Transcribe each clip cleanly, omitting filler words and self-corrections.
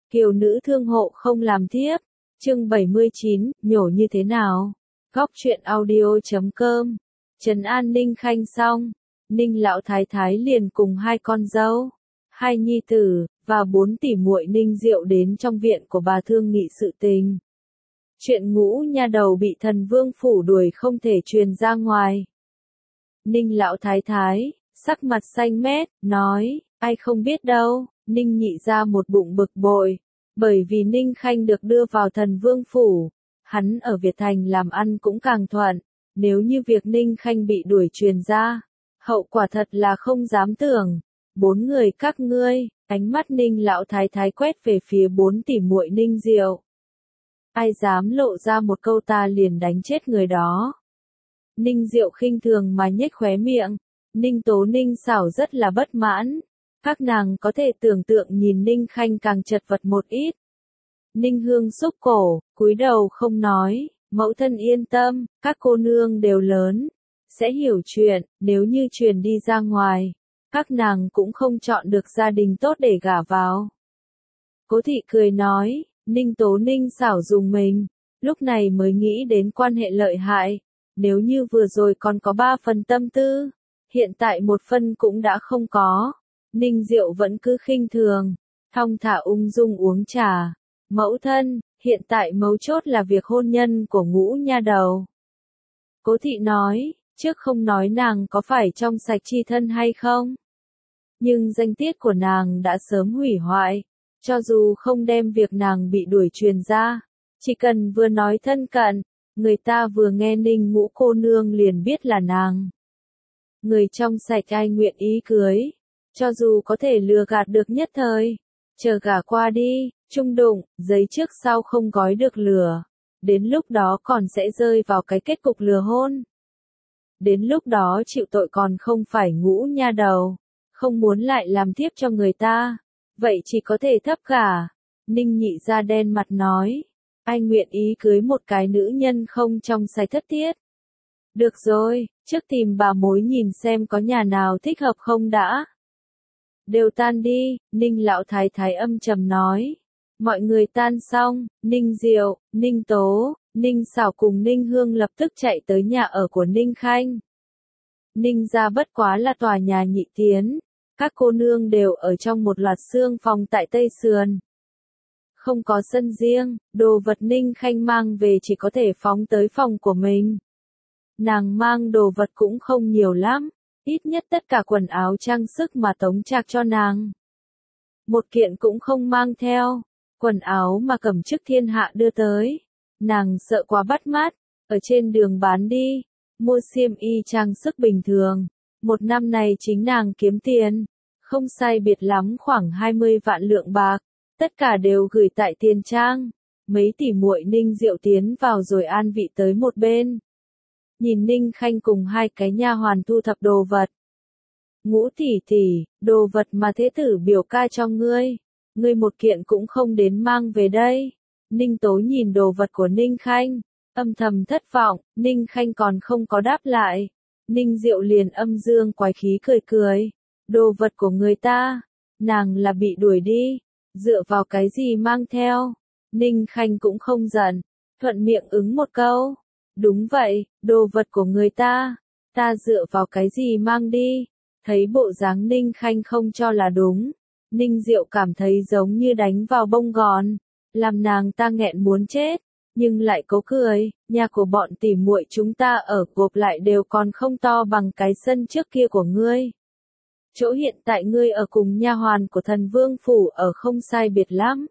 Kiều nữ thương hộ không làm thiếp. Chương 79, nhổ như thế nào? Góc truyện audio.com. Trấn an Ninh Khanh xong, Ninh lão thái thái liền cùng hai con dâu, hai nhi tử và 4 tỷ muội Ninh Diệu đến trong viện của bà thương nghị sự tình. Chuyện Ngũ nha đầu bị thần vương phủ đuổi không thể truyền ra ngoài. Ninh lão thái thái, sắc mặt xanh mét, nói, ai không biết đâu. Ninh nhị ra một bụng bực bội, bởi vì Ninh Khanh được đưa vào thần vương phủ, hắn ở Việt Thành làm ăn cũng càng thuận, nếu như việc Ninh Khanh bị đuổi truyền ra, hậu quả thật là không dám tưởng. 4 người các ngươi, ánh mắt Ninh lão thái thái quét về phía 4 tỷ muội Ninh Diệu. Ai dám lộ ra một câu ta liền đánh chết người đó. Ninh Diệu khinh thường mà nhếch khóe miệng, Ninh Tố Ninh Xảo rất là bất mãn. Các nàng có thể tưởng tượng nhìn Ninh Khanh càng chật vật một ít. Ninh Hương xúc cổ, cúi đầu không nói, mẫu thân yên tâm, các cô nương đều lớn, sẽ hiểu chuyện, nếu như truyền đi ra ngoài, các nàng cũng không chọn được gia đình tốt để gả vào. Cố thị cười nói, Ninh Tố Ninh Xảo dùng mình, lúc này mới nghĩ đến quan hệ lợi hại, nếu như vừa rồi còn có 3 phần tâm tư, hiện tại 1 phân cũng đã không có. Ninh Diệu vẫn cứ khinh thường, thong thả ung dung uống trà. Mẫu thân, hiện tại mấu chốt là việc hôn nhân của Ngũ nha đầu. Cố thị nói, trước không nói nàng có phải trong sạch chi thân hay không, nhưng danh tiết của nàng đã sớm hủy hoại, cho dù không đem việc nàng bị đuổi truyền ra, chỉ cần vừa nói thân cận, người ta vừa nghe Ninh Ngũ cô nương liền biết là nàng. Người trong sạch ai nguyện ý cưới, cho dù có thể lừa gạt được nhất thời, chờ gả qua đi, chung đụng, giấy trước sau không gói được lửa, đến lúc đó còn sẽ rơi vào cái kết cục lừa hôn. Đến lúc đó chịu tội còn không phải Ngũ nha đầu, không muốn lại làm thiếp cho người ta, vậy chỉ có thể thấp gả. Ninh nhị ra đen mặt nói, ai nguyện ý cưới một cái nữ nhân không trong sạch thất tiết. Được rồi, trước tìm bà mối nhìn xem có nhà nào thích hợp không đã. Đều tan đi, Ninh lão thái thái âm trầm nói. Mọi người tan xong, Ninh Diệu, Ninh Tố, Ninh Xảo cùng Ninh Hương lập tức chạy tới nhà ở của Ninh Khanh. Ninh gia bất quá là tòa nhà nhị tiến, các cô nương đều ở trong một loạt xương phòng tại Tây Sườn. Không có sân riêng, đồ vật Ninh Khanh mang về chỉ có thể phóng tới phòng của mình. Nàng mang đồ vật cũng không nhiều lắm, ít nhất tất cả quần áo trang sức mà Tống Trạc cho nàng. Một kiện cũng không mang theo, quần áo mà Cẩm Chức Thiên Hạ đưa tới. Nàng sợ quá bắt mắt, ở trên đường bán đi, mua xiêm y trang sức bình thường. 1 năm này chính nàng kiếm tiền, không sai biệt lắm khoảng 20 vạn lượng bạc, tất cả đều gửi tại tiền trang. Mấy tỷ muội Ninh Diệu tiến vào rồi an vị tới một bên. Nhìn Ninh Khanh cùng 2 cái nha hoàn thu thập đồ vật. Ngũ tỷ tỷ, đồ vật mà thế tử biểu ca cho ngươi một kiện cũng không đến mang về đây. Ninh Tố nhìn đồ vật của Ninh Khanh, âm thầm thất vọng, Ninh Khanh còn không có đáp lại. Ninh Diệu liền âm dương quái khí cười cười, đồ vật của người ta, nàng là bị đuổi đi, dựa vào cái gì mang theo. Ninh Khanh cũng không giận, thuận miệng ứng một câu. Đúng vậy, đồ vật của người ta dựa vào cái gì mang đi. Thấy bộ dáng Ninh Khanh không cho là đúng, Ninh Diệu cảm thấy giống như đánh vào bông gòn, làm nàng ta nghẹn muốn chết, nhưng lại cố cười, nhà của bọn tỉ muội chúng ta ở gộp lại đều còn không to bằng cái sân trước kia của ngươi. Chỗ hiện tại ngươi ở cùng nha hoàn của thần vương phủ ở không sai biệt lắm.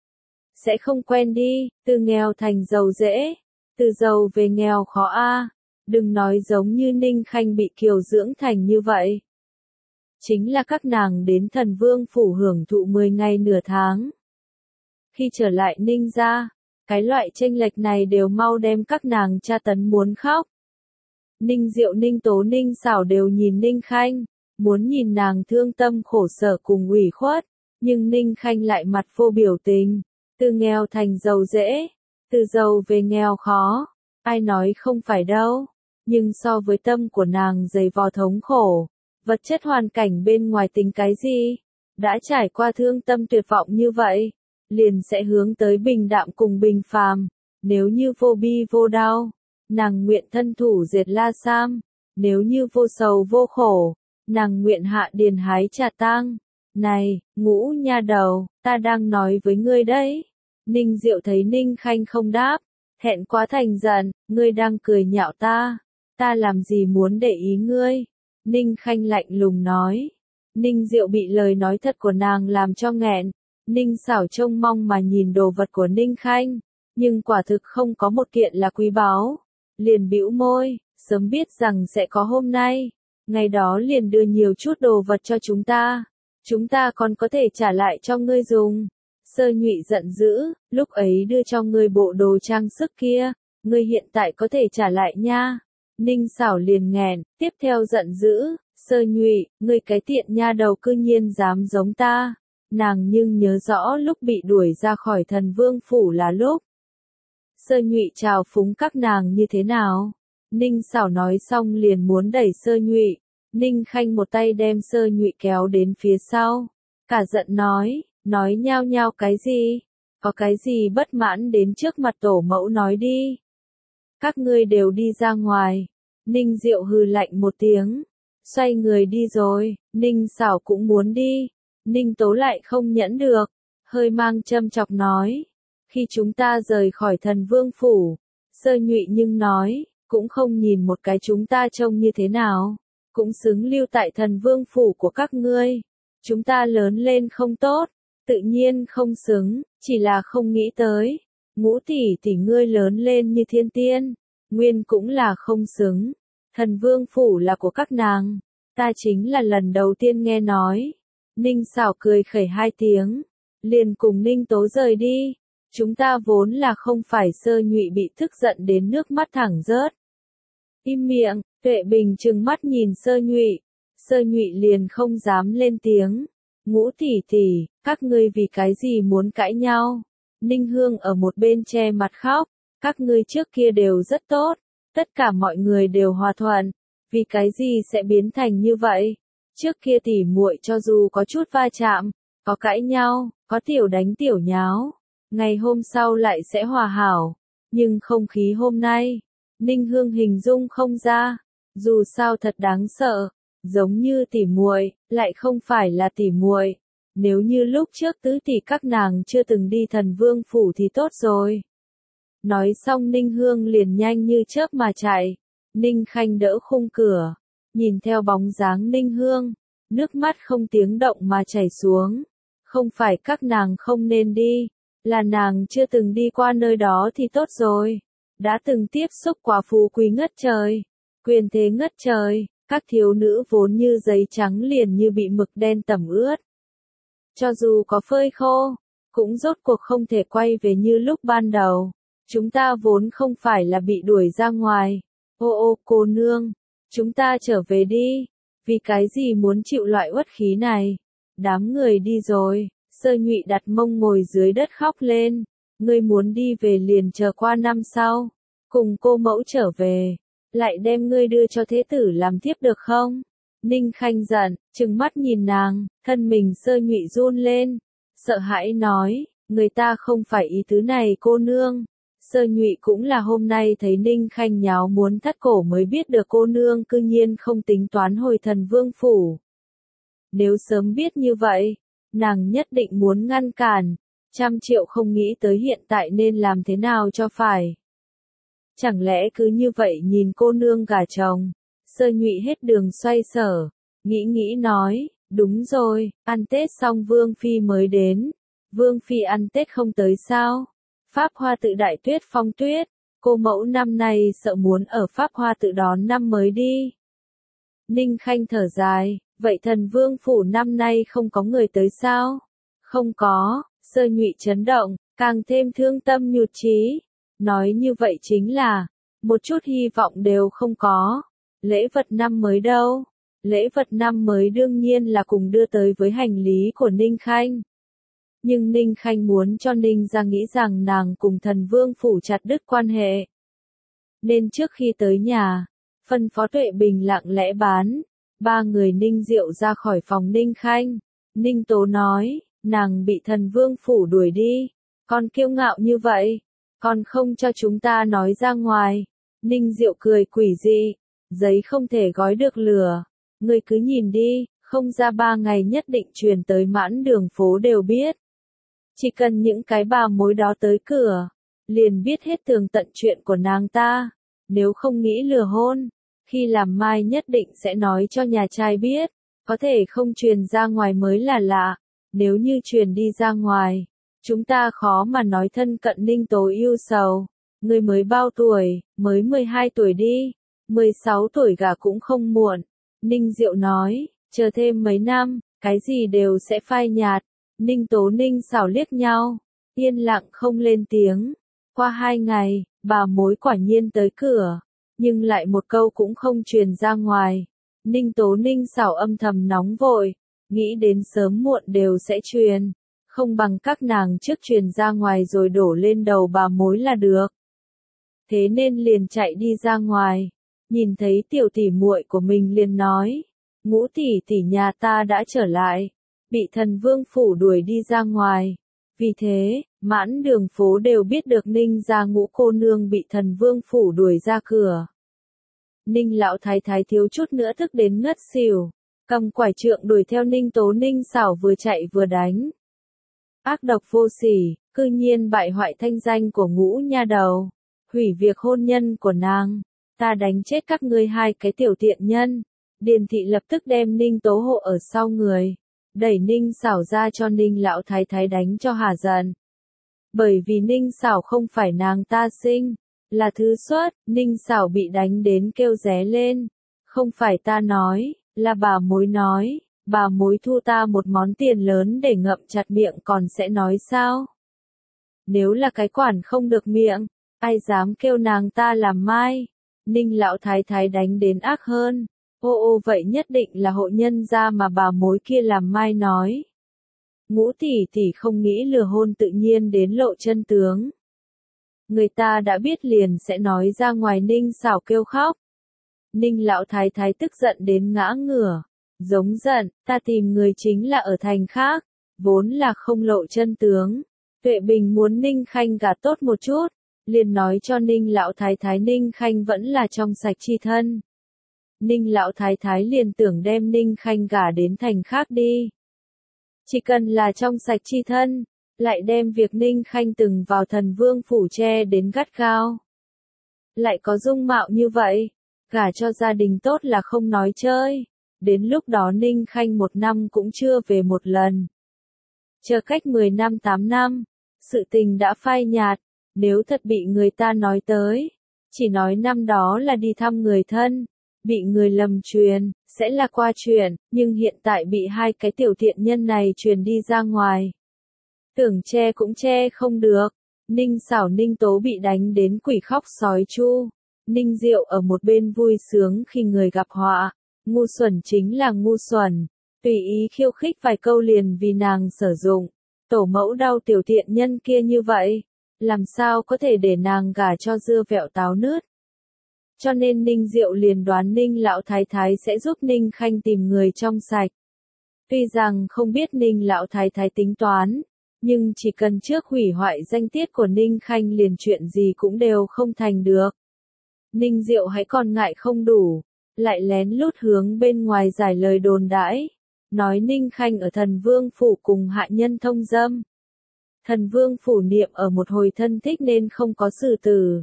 Sẽ không quen đi, từ nghèo thành giàu dễ. Từ giàu về nghèo khó a. Đừng nói giống như Ninh Khanh bị kiều dưỡng thành như vậy. Chính là các nàng đến thần vương phủ hưởng thụ 10 ngày nửa tháng. Khi trở lại Ninh gia, cái loại chênh lệch này đều mau đem các nàng tra tấn muốn khóc. Ninh Diệu, Ninh Tố, Ninh Xảo đều nhìn Ninh Khanh, muốn nhìn nàng thương tâm khổ sở cùng ủy khuất, nhưng Ninh Khanh lại mặt vô biểu tình, từ nghèo thành giàu dễ. Từ giàu về nghèo khó, ai nói không phải đâu, nhưng so với tâm của nàng dày vò thống khổ, vật chất hoàn cảnh bên ngoài tính cái gì, đã trải qua thương tâm tuyệt vọng như vậy, liền sẽ hướng tới bình đạm cùng bình phàm. Nếu như vô bi vô đau, nàng nguyện thân thủ dệt la sam. Nếu như vô sầu vô khổ, nàng nguyện hạ điền hái trà tang. Này, Ngũ nha đầu, ta đang nói với ngươi đấy. Ninh Diệu thấy Ninh Khanh không đáp, thẹn quá thành giận, ngươi đang cười nhạo ta làm gì muốn để ý ngươi. Ninh Khanh lạnh lùng nói. Ninh Diệu bị lời nói thật của nàng làm cho nghẹn. Ninh Xảo trông mong mà nhìn đồ vật của Ninh Khanh, nhưng quả thực không có một kiện là quý báu. Liền bĩu môi, sớm biết rằng sẽ có hôm nay, ngày đó liền đưa nhiều chút đồ vật cho chúng ta còn có thể trả lại cho ngươi dùng. Sơ Nhụy giận dữ, lúc ấy đưa cho ngươi bộ đồ trang sức kia, ngươi hiện tại có thể trả lại nha. Ninh Xảo liền nghẹn, tiếp theo giận dữ, Sơ Nhụy, ngươi cái tiện nha đầu cư nhiên dám giống ta. Nàng nhưng nhớ rõ lúc bị đuổi ra khỏi Thần Vương phủ là lúc Sơ Nhụy chào phúng các nàng như thế nào. Ninh Xảo nói xong liền muốn đẩy Sơ Nhụy. Ninh Khanh một tay đem Sơ Nhụy kéo đến phía sau, cả giận nói nhao nhao cái gì? Có cái gì bất mãn đến trước mặt tổ mẫu nói đi. Các ngươi đều đi ra ngoài. Ninh Diệu hừ lạnh một tiếng, xoay người đi rồi. Ninh Xảo cũng muốn đi. Ninh Tố lại không nhẫn được, hơi mang châm chọc nói. Khi chúng ta rời khỏi Thần Vương phủ, Sơ Nhụy nhưng nói, cũng không nhìn một cái chúng ta trông như thế nào, cũng xứng lưu tại Thần Vương phủ của các ngươi. Chúng ta lớn lên không tốt, tự nhiên không xứng, chỉ là không nghĩ tới. Ngũ tỷ tỷ ngươi lớn lên như thiên tiên, nguyên cũng là không xứng. Thần Vương phủ là của các nàng, ta chính là lần đầu tiên nghe nói. Ninh Xảo cười khẩy hai tiếng, liền cùng Ninh Tố rời đi. Chúng ta vốn là không phải. Sơ Nhụy bị tức giận đến nước mắt thẳng rớt. Im miệng, Tuệ Bình trừng mắt nhìn Sơ Nhụy. Sơ Nhụy liền không dám lên tiếng. Ngũ tỷ tỷ, các ngươi vì cái gì muốn cãi nhau? Ninh Hương ở một bên che mặt khóc. Các ngươi trước kia đều rất tốt, tất cả mọi người đều hòa thuận, vì cái gì sẽ biến thành như vậy? Trước kia tỉ muội cho dù có chút va chạm, có cãi nhau, có tiểu đánh tiểu nháo, ngày hôm sau lại sẽ hòa hảo, nhưng không khí hôm nay, Ninh Hương hình dung không ra, dù sao thật đáng sợ, giống như tỉ muội, lại không phải là tỉ muội. Nếu như lúc trước tứ tỷ các nàng chưa từng đi Thần Vương phủ thì tốt rồi. Nói xong Ninh Hương liền nhanh như chớp mà chạy. Ninh Khanh đỡ khung cửa, nhìn theo bóng dáng Ninh Hương, nước mắt không tiếng động mà chảy xuống. Không phải các nàng không nên đi, là nàng chưa từng đi qua nơi đó thì tốt rồi. Đã từng tiếp xúc quá phú quý ngất trời, quyền thế ngất trời, các thiếu nữ vốn như giấy trắng liền như bị mực đen tẩm ướt. Cho dù có phơi khô, cũng rốt cuộc không thể quay về như lúc ban đầu. Chúng ta vốn không phải là bị đuổi ra ngoài. Ô cô nương, chúng ta trở về đi. Vì cái gì muốn chịu loại uất khí này? Đám người đi rồi. Sơ Nhụy đặt mông ngồi dưới đất khóc lên. Ngươi muốn đi về liền chờ qua năm sau, cùng cô mẫu trở về, lại đem ngươi đưa cho thế tử làm thiếp được không? Ninh Khanh giận, trừng mắt nhìn nàng, thân mình Sơ Nhụy run lên, sợ hãi nói, người ta không phải ý tứ này cô nương. Sơ Nhụy cũng là hôm nay thấy Ninh Khanh nháo muốn thắt cổ mới biết được cô nương cư nhiên không tính toán hồi Thần Vương phủ. Nếu sớm biết như vậy, nàng nhất định muốn ngăn cản, 100.000.000 không nghĩ tới hiện tại nên làm thế nào cho phải. Chẳng lẽ cứ như vậy nhìn cô nương gả chồng? Sơ Nhụy hết đường xoay sở, nghĩ nói, đúng rồi, ăn Tết xong Vương Phi mới đến. Vương Phi ăn Tết không tới sao? Pháp Hoa Tự đại tuyết phong tuyết, cô mẫu năm nay sợ muốn ở Pháp Hoa Tự đón năm mới đi. Ninh Khanh thở dài, vậy Thần Vương phủ năm nay không có người tới sao? Không có. Sơ Nhụy chấn động, càng thêm thương tâm nhụt chí. Nói như vậy chính là, một chút hy vọng đều không có. Lễ vật năm mới đâu? Lễ vật năm mới đương nhiên là cùng đưa tới với hành lý của Ninh Khanh. Nhưng Ninh Khanh muốn cho Ninh ra nghĩ rằng nàng cùng Thần Vương phủ chặt đứt quan hệ. Nên trước khi tới nhà, phân phó Tuệ Bình lặng lẽ bán. 3 người Ninh Diệu ra khỏi phòng Ninh Khanh. Ninh Tố nói, nàng bị thần vương phủ đuổi đi. Con kiêu ngạo như vậy, con không cho chúng ta nói ra ngoài. Ninh Diệu cười quỷ dị, giấy không thể gói được lửa. Ngươi cứ nhìn đi, không ra 3 ngày nhất định truyền tới mãn đường phố đều biết. Chỉ cần những cái bà mối đó tới cửa, liền biết hết tường tận chuyện của nàng ta. Nếu không nghĩ lừa hôn, khi làm mai nhất định sẽ nói cho nhà trai biết, có thể không truyền ra ngoài mới là lạ. Nếu như truyền đi ra ngoài, chúng ta khó mà nói thân cận Ninh Tố yêu sầu. Ngươi mới bao tuổi, mới 12 tuổi đi, 16 tuổi gả cũng không muộn. Ninh Diệu nói, chờ thêm mấy năm, cái gì đều sẽ phai nhạt. Ninh Tố Ninh Xảo liếc nhau, yên lặng không lên tiếng. Qua 2 ngày, bà mối quả nhiên tới cửa, nhưng lại một câu cũng không truyền ra ngoài. Ninh Tố Ninh Xảo âm thầm nóng vội, nghĩ đến sớm muộn đều sẽ truyền, không bằng các nàng trước truyền ra ngoài rồi đổ lên đầu bà mối là được. Thế nên liền chạy đi ra ngoài, nhìn thấy tiểu tỷ muội của mình liền nói, Ngũ tỷ tỷ nhà ta đã trở lại, bị thần vương phủ đuổi đi ra ngoài. Vì thế, mãn đường phố đều biết được Ninh gia Ngũ cô nương bị thần vương phủ đuổi ra cửa. Ninh lão thái thái thiếu chút nữa tức đến ngất xỉu, cầm quải trượng đuổi theo Ninh Tố Ninh Xảo vừa chạy vừa đánh. Ác độc vô sỉ, cư nhiên bại hoại thanh danh của Ngũ nha đầu, hủy việc hôn nhân của nàng, ta đánh chết các ngươi hai cái tiểu tiện nhân. Điền thị lập tức đem Ninh Tố hộ ở sau người, đẩy Ninh Xảo ra cho Ninh lão thái thái đánh cho hà giận. Bởi vì Ninh Xảo không phải nàng ta sinh, là thứ xuất, Ninh Xảo bị đánh đến kêu ré lên. Không phải ta nói, là bà mối nói, bà mối thu ta một món tiền lớn để ngậm chặt miệng còn sẽ nói sao? Nếu là cái quản không được miệng, ai dám kêu nàng ta làm mai? Ninh lão thái thái đánh đến ác hơn. Ô vậy nhất định là hộ nhân gia mà bà mối kia làm mai nói. Ngũ tỷ tỷ không nghĩ lừa hôn tự nhiên đến lộ chân tướng. Người ta đã biết liền sẽ nói ra ngoài. Ninh Xảo kêu khóc. Ninh lão thái thái tức giận đến ngã ngửa, giống giận, ta tìm người chính là ở thành khác, vốn là không lộ chân tướng. Tuệ Bình muốn Ninh Khanh gả tốt một chút, liền nói cho Ninh lão thái thái Ninh Khanh vẫn là trong sạch chi thân. Ninh lão thái thái liền tưởng đem Ninh Khanh gả đến thành khác đi. Chỉ cần là trong sạch chi thân, lại đem việc Ninh Khanh từng vào thần vương phủ che đến gắt gao. Lại có dung mạo như vậy, gả cho gia đình tốt là không nói chơi. Đến lúc đó Ninh Khanh 1 năm cũng chưa về một lần. Chờ cách 10 năm 8 năm, sự tình đã phai nhạt, nếu thật bị người ta nói tới, chỉ nói năm đó là đi thăm người thân, bị người lầm truyền, sẽ là qua chuyện, nhưng hiện tại bị hai cái tiểu thiện nhân này truyền đi ra ngoài. Tưởng che cũng che không được. Ninh Xảo Ninh Tố bị đánh đến quỷ khóc sói chu. Ninh Diệu ở một bên vui sướng khi người gặp họa. Ngu xuẩn chính là ngu xuẩn, tùy ý khiêu khích vài câu liền vì nàng sử dụng. Tổ mẫu đau tiểu thiện nhân kia như vậy, làm sao có thể để nàng gả cho dưa vẹo táo nứt. Cho nên Ninh Diệu liền đoán Ninh lão thái thái sẽ giúp Ninh Khanh tìm người trong sạch. Tuy rằng không biết Ninh lão thái thái tính toán, nhưng chỉ cần trước hủy hoại danh tiết của Ninh Khanh liền chuyện gì cũng đều không thành được. Ninh Diệu hãy còn ngại không đủ, lại lén lút hướng bên ngoài giải lời đồn đãi, nói Ninh Khanh ở thần vương phủ cùng hạ nhân thông dâm. Thần vương phủ niệm ở một hồi thân thích nên không có xử tử,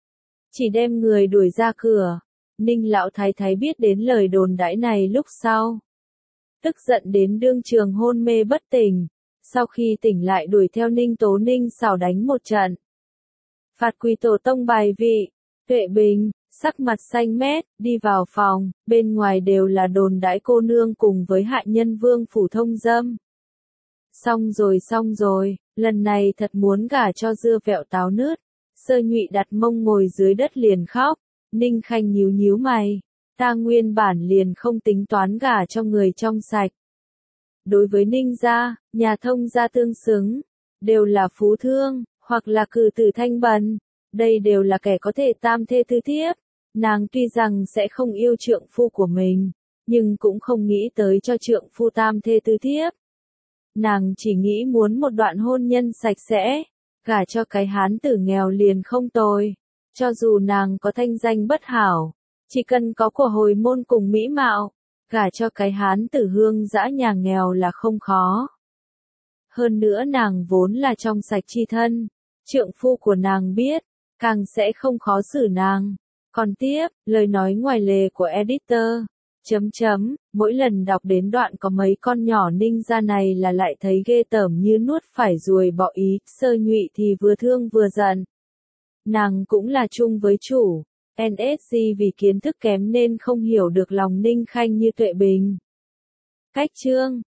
chỉ đem người đuổi ra cửa. Ninh lão thái thái biết đến lời đồn đãi này lúc sau, tức giận đến đương trường hôn mê bất tỉnh, sau khi tỉnh lại đuổi theo Ninh Tố Ninh Xảo đánh một trận. Phạt quỳ tổ tông bài vị. Tuệ Bình sắc mặt xanh mét, đi vào phòng, bên ngoài đều là đồn đãi cô nương cùng với hạ nhân vương phủ thông dâm. Xong rồi, lần này thật muốn gả cho dưa vẹo táo nứt. Sơ Nhụy đặt mông ngồi dưới đất liền khóc. Ninh Khanh nhíu nhíu mày, ta nguyên bản liền không tính toán gả cho người trong sạch. Đối với Ninh gia, nhà thông gia tương xứng, đều là phú thương, hoặc là cử tử thanh bần. Đây đều là kẻ có thể tam thê tứ thiếp. Nàng tuy rằng sẽ không yêu trượng phu của mình, nhưng cũng không nghĩ tới cho trượng phu tam thê tứ thiếp. Nàng chỉ nghĩ muốn một đoạn hôn nhân sạch sẽ, gả cho cái hán tử nghèo liền không tồi. Cho dù nàng có thanh danh bất hảo, chỉ cần có của hồi môn cùng mỹ mạo, gả cho cái hán tử hương dã nhà nghèo là không khó. Hơn nữa nàng vốn là trong sạch chi thân, trượng phu của nàng biết, càng sẽ không khó xử nàng. Còn tiếp, lời nói ngoài lề của editor. Mỗi lần đọc đến đoạn có mấy con nhỏ ninh ra này là lại thấy ghê tởm như nuốt phải ruồi bọ ý, Sơ Nhụy thì vừa thương vừa giận. Nàng cũng là chung với chủ, NSG vì kiến thức kém nên không hiểu được lòng Ninh Khanh như Tuệ Bình. Cách chương